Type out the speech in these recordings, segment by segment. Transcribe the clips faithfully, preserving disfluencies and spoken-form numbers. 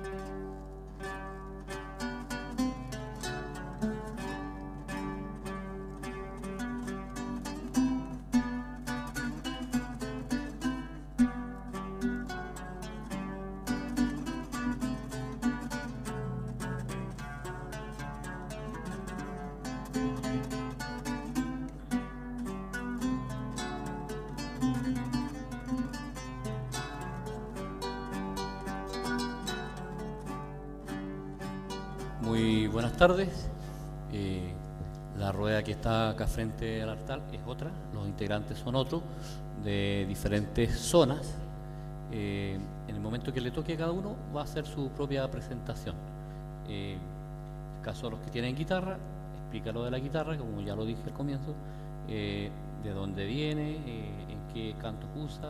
Muy buenas tardes. Eh, la rueda que está acá frente al altar es otra, los integrantes son otros, de diferentes zonas. Eh, en el momento que le toque a cada uno va a hacer su propia presentación. Eh, en el caso de los que tienen guitarra, explica lo de la guitarra, como ya lo dije al comienzo, eh, de dónde viene, eh, en qué cantos usa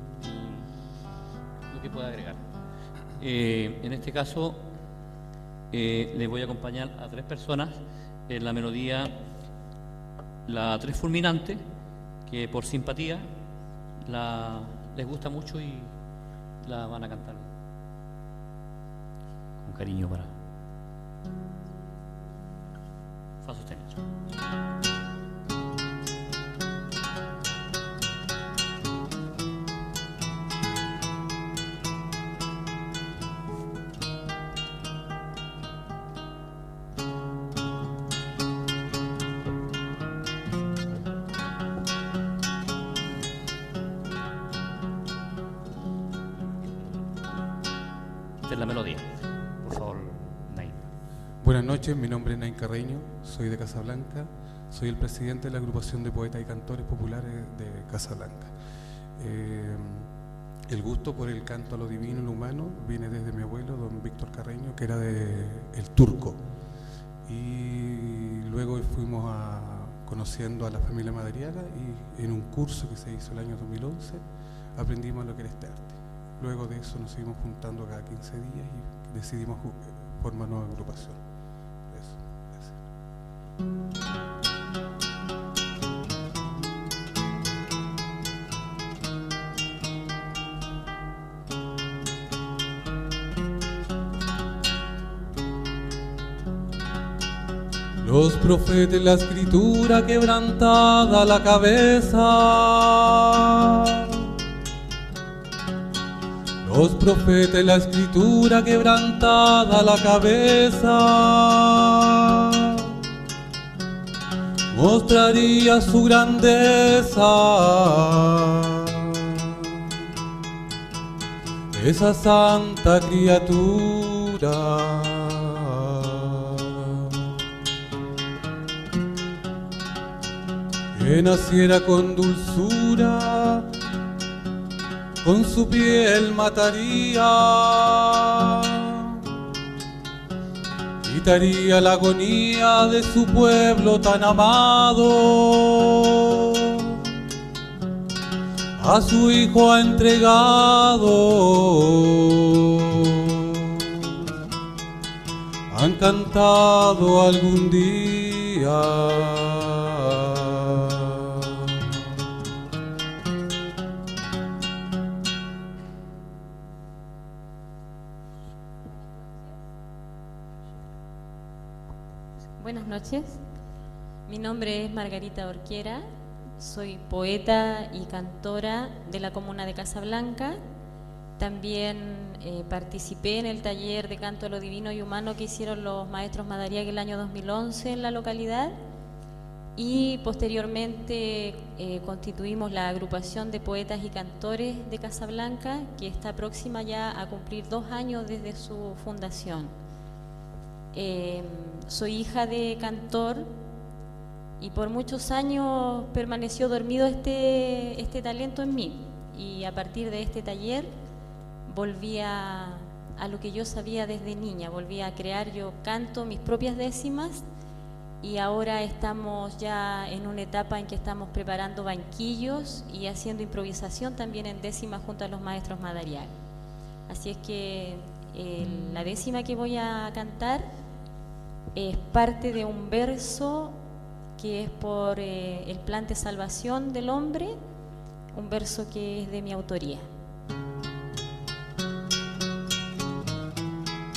y lo que pueda agregar. Eh, en este caso, Eh, les voy a acompañar a tres personas en la melodía La Tres Fulminante, que por simpatía la, les gusta mucho y la van a cantar con cariño para fa sostenido. La melodía, por favor, Nain. Buenas noches, mi nombre es Nain Carreño, soy de Casablanca, soy el presidente de la agrupación de poetas y cantores populares de Casablanca. Eh, el gusto por el canto a lo divino y lo humano viene desde mi abuelo, don Víctor Carreño, que era de El Turco, y luego fuimos a, conociendo a la familia Madariaga, y en un curso que se hizo el año dos mil once aprendimos lo que era este arte. Luego de eso nos seguimos juntando cada quince días y decidimos formar nueva agrupación. Eso, gracias. Los profetas, la escritura quebrantada la cabeza. Los profetas, la escritura quebrantada la cabeza, mostraría su grandeza. Esa santa criatura que naciera con dulzura, con su piel mataría, quitaría la agonía de su pueblo tan amado. A su hijo ha entregado, han cantado algún día. Buenas noches, mi nombre es Margarita Orquiera, soy poeta y cantora de la comuna de Casablanca. También eh, participé en el taller de canto a lo divino y humano que hicieron los maestros Madariaga el año dos mil once en la localidad, y posteriormente eh, constituimos la agrupación de poetas y cantores de Casablanca, que está próxima ya a cumplir dos años desde su fundación. Eh, soy hija de cantor y por muchos años permaneció dormido este, este talento en mí, y a partir de este taller volví a, a lo que yo sabía desde niña, volví a crear, yo canto mis propias décimas, y ahora estamos ya en una etapa en que estamos preparando banquillos y haciendo improvisación también en décimas junto a los maestros Madariaga. Así es que eh, la décima que voy a cantar es parte de un verso que es por eh, el plan de salvación del hombre, un verso que es de mi autoría.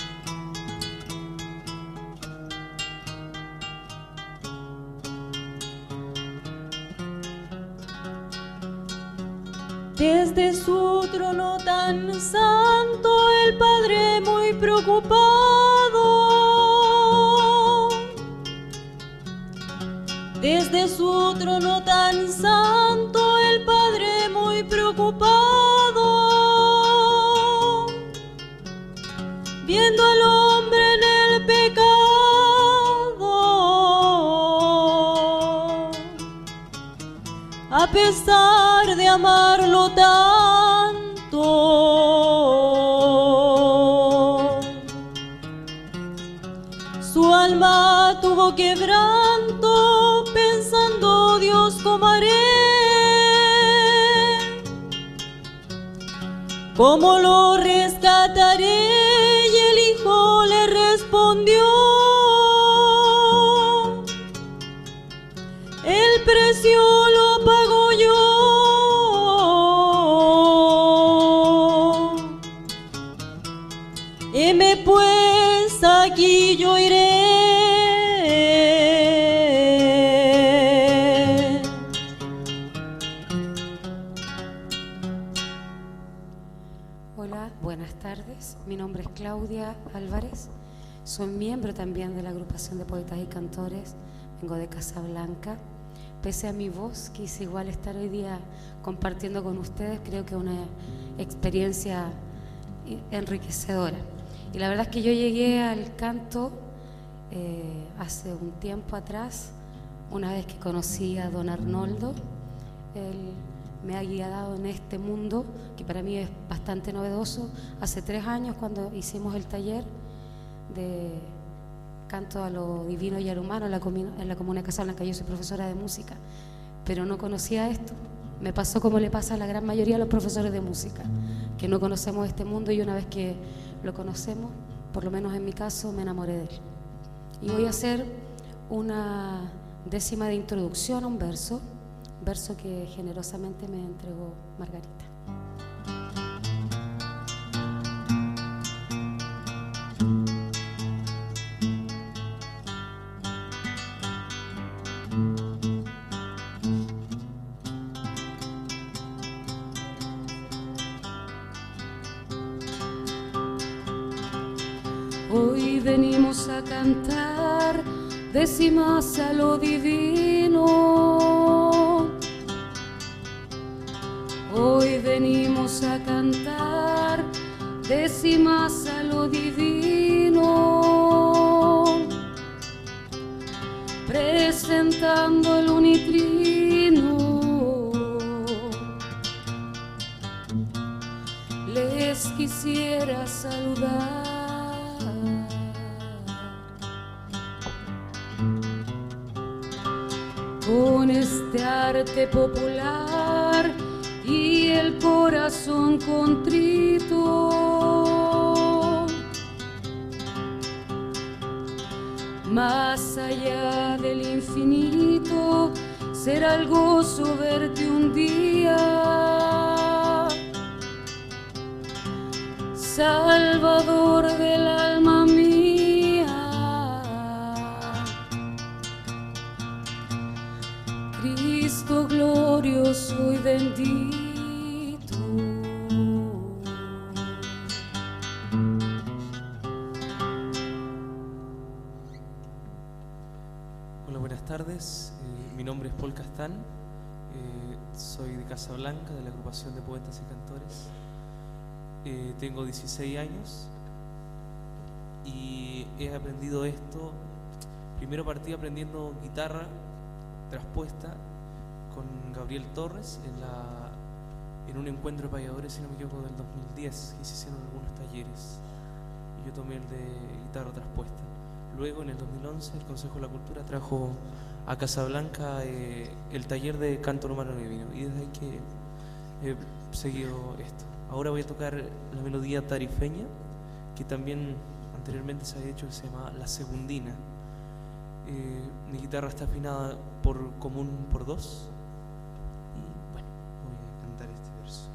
Desde su trono tan santo, el Padre muy preocupado. Desde su trono tan santo, el Padre muy preocupado. Viendo al hombre en el pecado, a pesar de amarlo tanto, su alma tuvo quebranto, pensando: Dios, ¿cómo haré? ¿Cómo lo rescataré? Y el Hijo le respondió: el precio lo pago yo. Heme pues aquí, yo iré. Hola, buenas tardes. Mi nombre es Claudia Álvarez. Soy miembro también de la agrupación de poetas y cantores. Vengo de Casablanca. Pese a mi voz, quise igual estar hoy día compartiendo con ustedes. Creo que es una experiencia enriquecedora. Y la verdad es que yo llegué al canto eh, hace un tiempo atrás, una vez que conocí a don Arnoldo. Él me ha guiado en este mundo, que para mí es bastante novedoso. Hace tres años, cuando hicimos el taller de canto a lo divino y a lo humano en la, en la comuna de Casablanca, yo soy profesora de música, pero no conocía esto. Me pasó como le pasa a la gran mayoría de los profesores de música, que no conocemos este mundo, y una vez que lo conocemos, por lo menos en mi caso, me enamoré de él. Y voy a hacer una décima de introducción a un verso, verso que generosamente me entregó Margarita. Hoy venimos a cantar décimas a lo divino. Hoy venimos a cantar décimas a lo divino, presentando el unitrino. Les quisiera saludar con este arte popular y el corazón contrito. Más allá del infinito será el gozo verte un día, Salvador del alma mía. Cristo glorioso y bendito. Hola, buenas tardes. Eh, mi nombre es Paul Castán. Eh, soy de Casablanca, de la agrupación de poetas y cantores. Eh, tengo dieciséis años y he aprendido esto. Primero partí aprendiendo guitarra traspuesta con Gabriel Torres en, la, en un encuentro de payadores, si no me equivoco, del dos mil diez, que se hicieron algunos talleres y yo tomé el de guitarra traspuesta. Luego, en el dos mil once, el Consejo de la Cultura trajo a Casablanca eh, el taller de canto humano divino, y desde ahí que he seguido esto. Ahora voy a tocar la melodía tarifeña, que también anteriormente se había hecho, que se llama La Segundina. Eh, mi guitarra está afinada por común por dos, y bueno, voy a cantar este verso.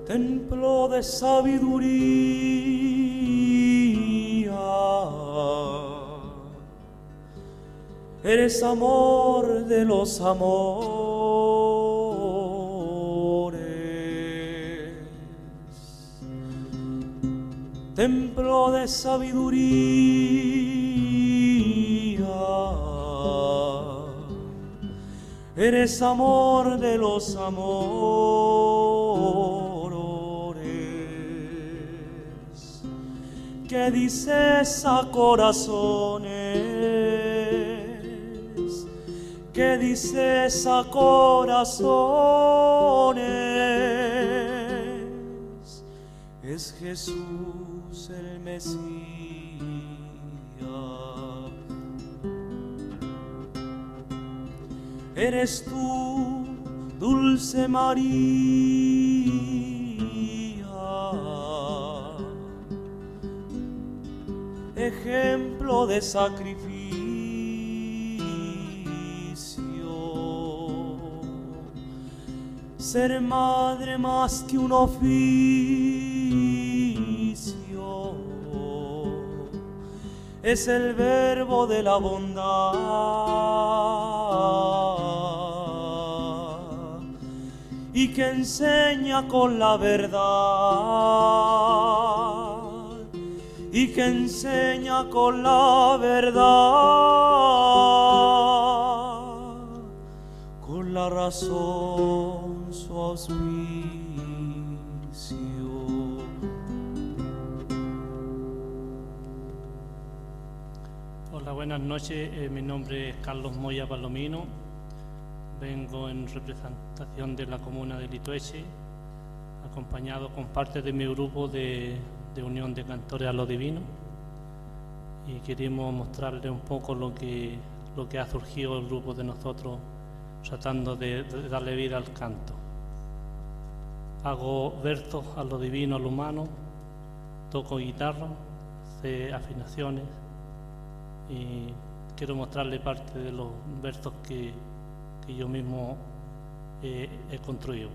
templo de sabiduría. Eres amor de los amores, templo de sabiduría. Eres amor de los amores. ¿Qué dices a corazones? ¿Qué dices a corazones? Es Jesús el Mesías. Eres tú, dulce María, ejemplo de sacrificio. Ser madre más que un oficio, es el verbo de la bondad y que enseña con la verdad y que enseña con la verdad, con la razón su auspicio. Hola, buenas noches. Eh, mi nombre es Carlos Moya Palomino. Vengo en representación de la comuna de Litueche, acompañado con parte de mi grupo de, de Unión de Cantores a lo Divino, y queremos mostrarle un poco lo que, lo que ha surgido el grupo de nosotros, tratando de, de darle vida al canto. Hago versos a lo divino, a lo humano, toco guitarra, sé afinaciones y quiero mostrarle parte de los versos que, que yo mismo eh, he construido.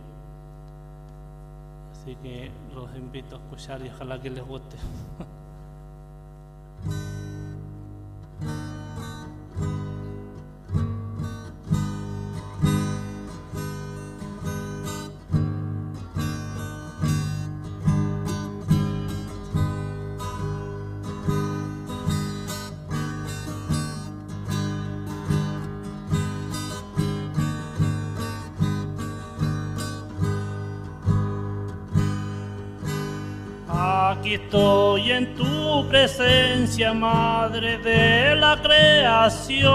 Así que los invito a escuchar y ojalá que les guste. Aquí estoy en tu presencia, Madre de la creación.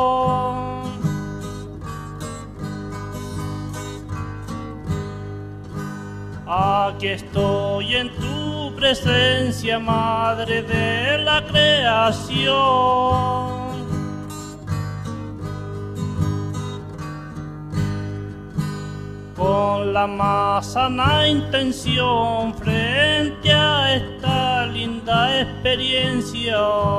Aquí estoy en tu presencia, Madre de la creación. Con la más sana intención frente a esta linda experiencia.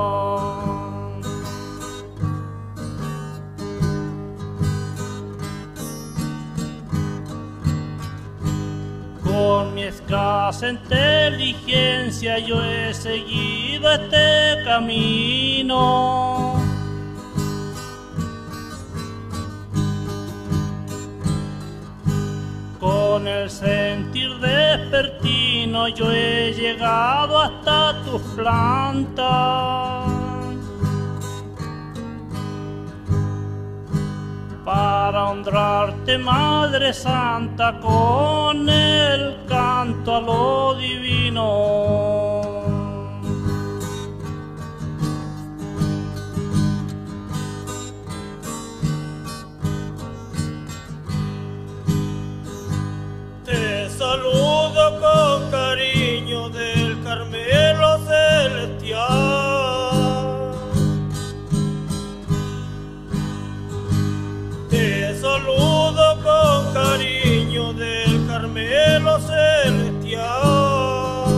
Con mi escasa inteligencia yo he seguido este camino. Con el sentir despertino yo he llegado hasta tus plantas para honrarte, Madre Santa, con el canto a lo divino. Saludo con cariño del Carmelo celestial. Te saludo con cariño del Carmelo celestial.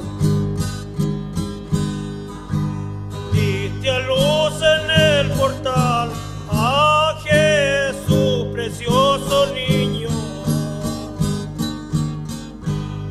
Diste a luz en el portal a Jesús, precioso niño.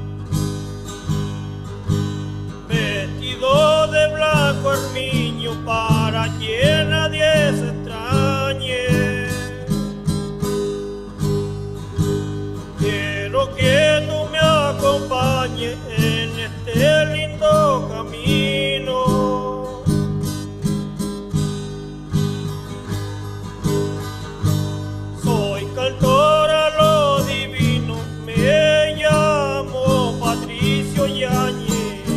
quiero que tú me acompañes en este lindo camino. Soy cantor a lo divino, me llamo Patricio Yáñez.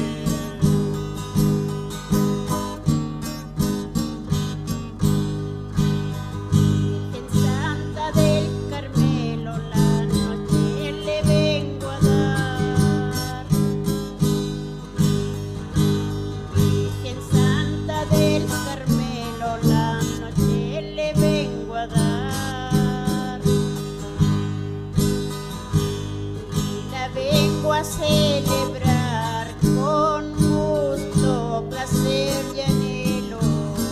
A celebrar con gusto, placer y anhelo.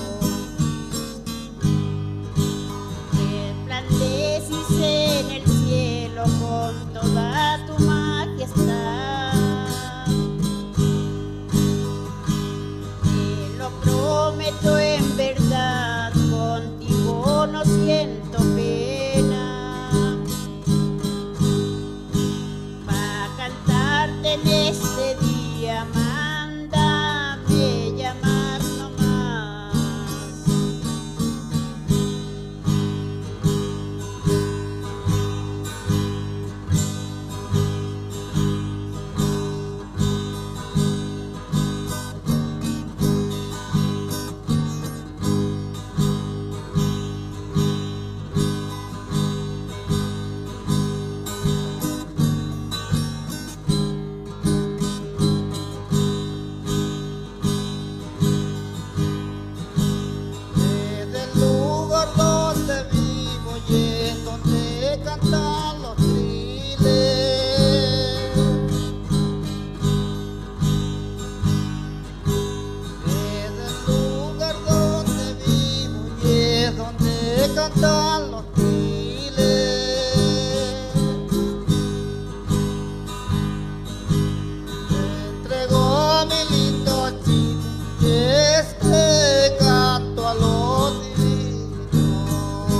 Resplandeces en el cielo con toda tu majestad. Te lo prometo en verdad, contigo no siento pena. En este día mándame llamar nomás. Cantan los triles, entrego a mi lindo Chile este canto a los divinos.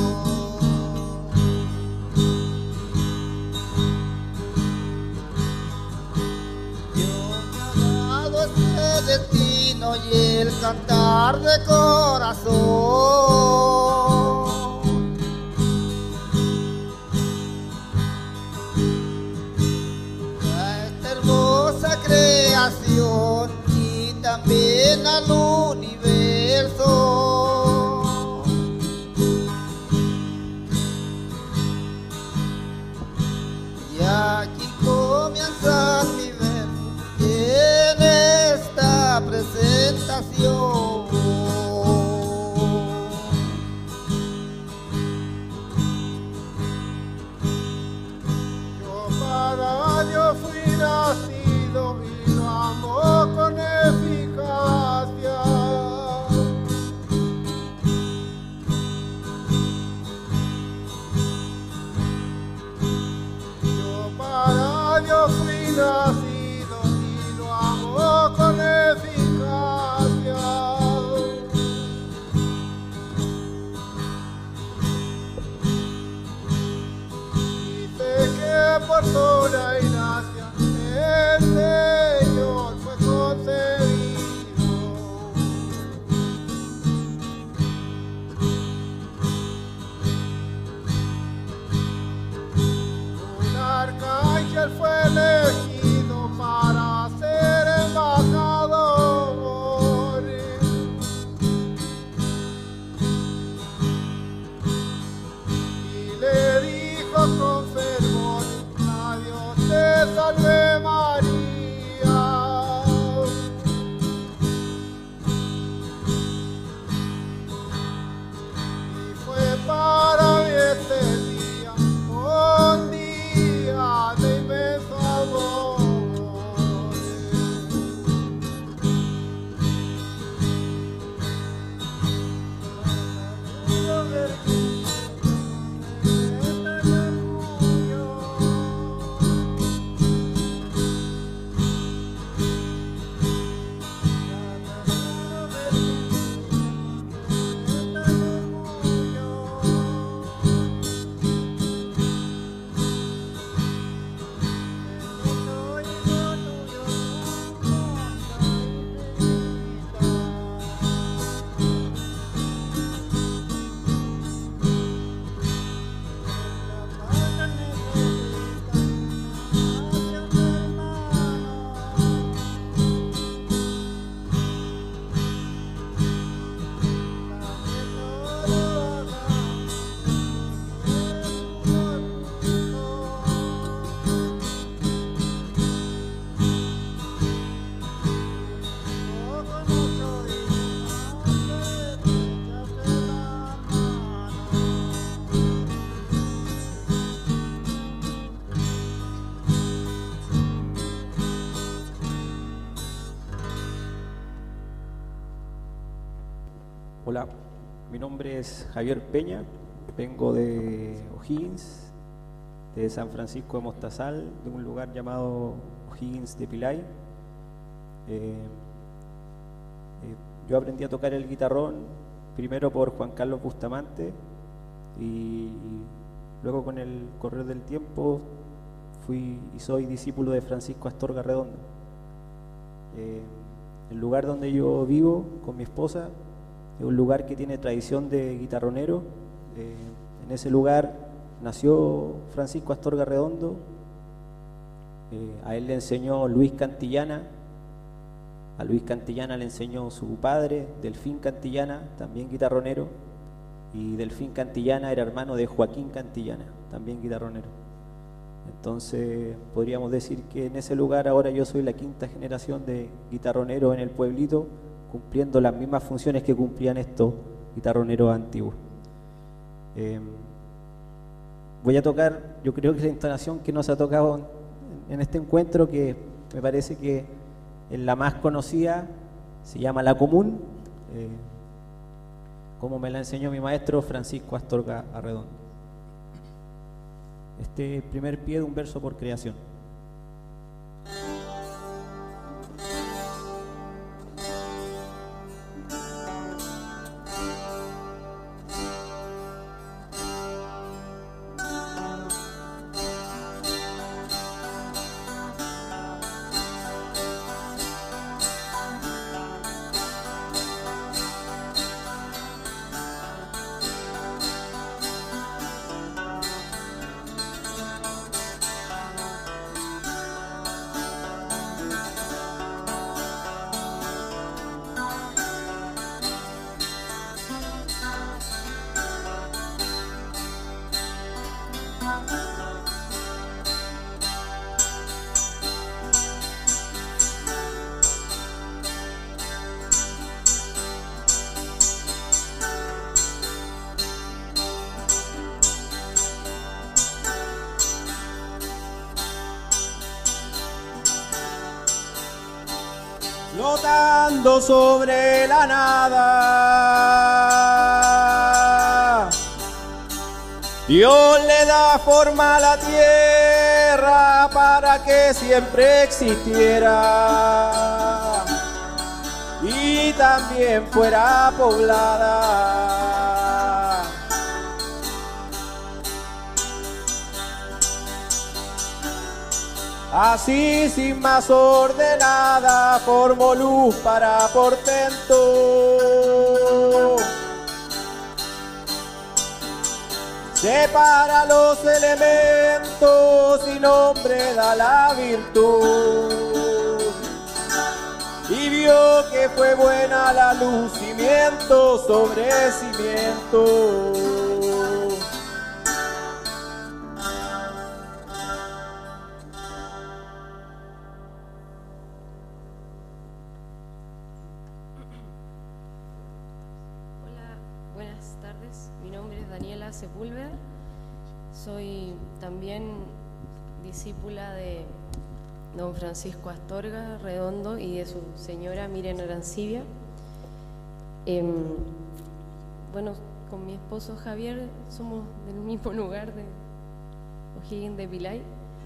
Dios me ha dado este destino y el cantar de corazón. Creación y también al universo. Y aquí comienza mi verso en esta presentación. Yo para Dios fui nacido y lo amo con eficacia. Yo para Dios fui nacido y lo amo con eficacia. Dice que por sola y gracia el Señor fue concebido. Un arcángel fue elegido para ser embajador. Y le dijo con fervor: a Dios te salve María. Y fue para mí este día un día de inmenso amor. Hola, mi nombre es Javier Peña, vengo de O'Higgins, de San Francisco de Mostazal, de un lugar llamado O'Higgins de Pilay. Eh, eh, yo aprendí a tocar el guitarrón primero por Juan Carlos Bustamante y luego con el correr del tiempo fui y soy discípulo de Francisco Astorga Redondo. Eh, el lugar donde yo vivo con mi esposa es un lugar que tiene tradición de guitarronero. Eh, en ese lugar nació Francisco Astorga Redondo. Eh, a él le enseñó Luis Cantillana, a Luis Cantillana le enseñó su padre, Delfín Cantillana, también guitarronero, y Delfín Cantillana era hermano de Joaquín Cantillana, también guitarronero. Entonces podríamos decir que en ese lugar ahora yo soy la quinta generación de guitarroneros en el pueblito, cumpliendo las mismas funciones que cumplían estos guitarroneros antiguos. Eh, voy a tocar, yo creo que la entonación que nos ha tocado en este encuentro, que me parece que es la más conocida, se llama La Común, eh, como me la enseñó mi maestro Francisco Astorga Arredondo. Este primer pie de un verso por creación. Flotando sobre la nada, Dios le da forma a la tierra para que siempre existiera y también fuera poblada. Así sin más ordenada formó luz para portento. Separa los elementos y nombre da la virtud. Y vio que fue buena la luz, cimiento sobre cimiento. Sepúlveda, soy también discípula de don Francisco Astorga Redondo y de su señora Miriam Arancibia. Eh, bueno, con mi esposo Javier somos del mismo lugar de O'Higgins de Pilay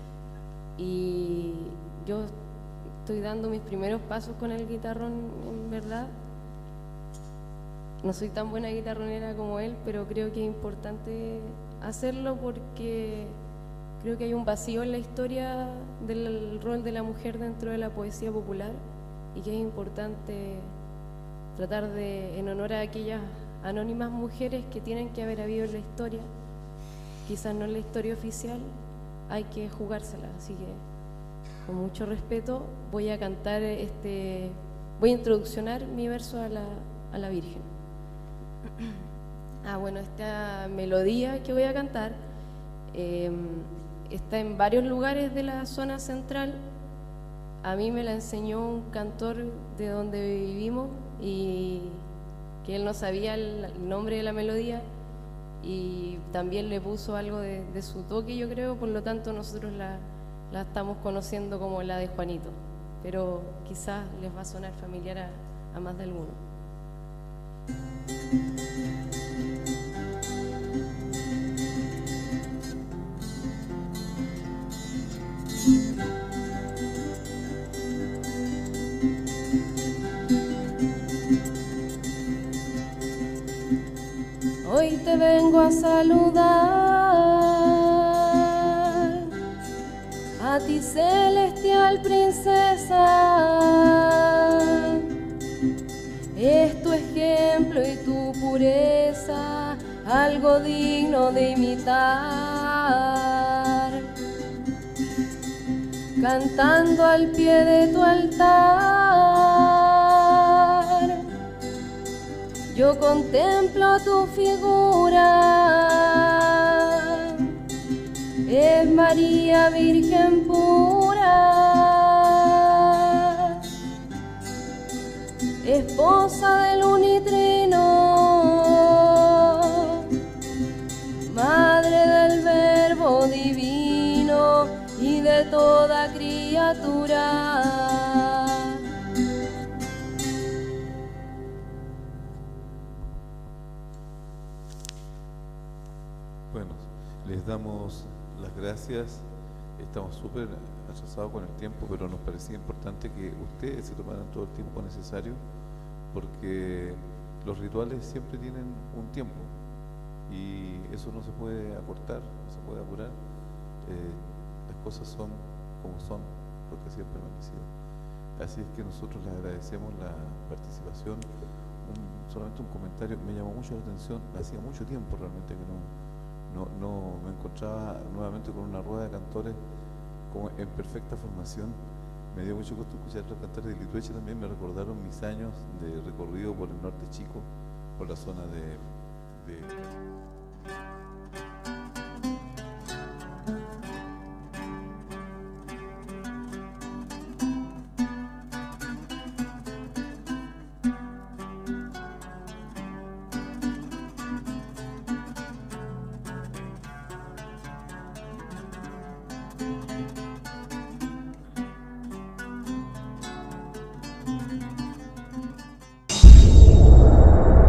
y yo estoy dando mis primeros pasos con el guitarrón, en verdad. No soy tan buena guitarronera como él, pero creo que es importante hacerlo porque creo que hay un vacío en la historia del rol de la mujer dentro de la poesía popular y que es importante tratar de, en honor a aquellas anónimas mujeres que tienen que haber habido en la historia, quizás no en la historia oficial, hay que jugársela. Así que, con mucho respeto, voy a cantar este, voy a introduccionar mi verso a la, a la Virgen. Ah, bueno, esta melodía que voy a cantar eh, está en varios lugares de la zona central. A mí me la enseñó un cantor de donde vivimos y que él no sabía el nombre de la melodía y también le puso algo de, de su toque, yo creo, por lo tanto nosotros la, la estamos conociendo como la de Juanito, pero quizás les va a sonar familiar a, a más de alguno. Hoy te vengo a saludar, a ti celestial princesa, es tu ejemplo y tu pureza, algo digno de imitar. Cantando al pie de tu altar, yo contemplo tu figura, es María Virgen pura, esposa del unitrino, madre del Verbo divino y de toda criatura. Bueno, les damos las gracias. Estamos súper atrasados con el tiempo, pero nos parecía importante que ustedes se tomaran todo el tiempo necesario, porque los rituales siempre tienen un tiempo y eso no se puede acortar, no se puede apurar. Eh, las cosas son como son, porque así han permanecido. Así es que nosotros les agradecemos la participación. Un, solamente un comentario, me llamó mucho la atención, hacía mucho tiempo realmente que no No, no me encontraba nuevamente con una rueda de cantores como en perfecta formación. Me dio mucho gusto escuchar los cantores de Litueche, también me recordaron mis años de recorrido por el norte chico, por la zona de, de...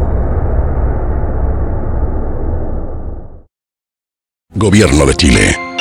Gobierno de Chile.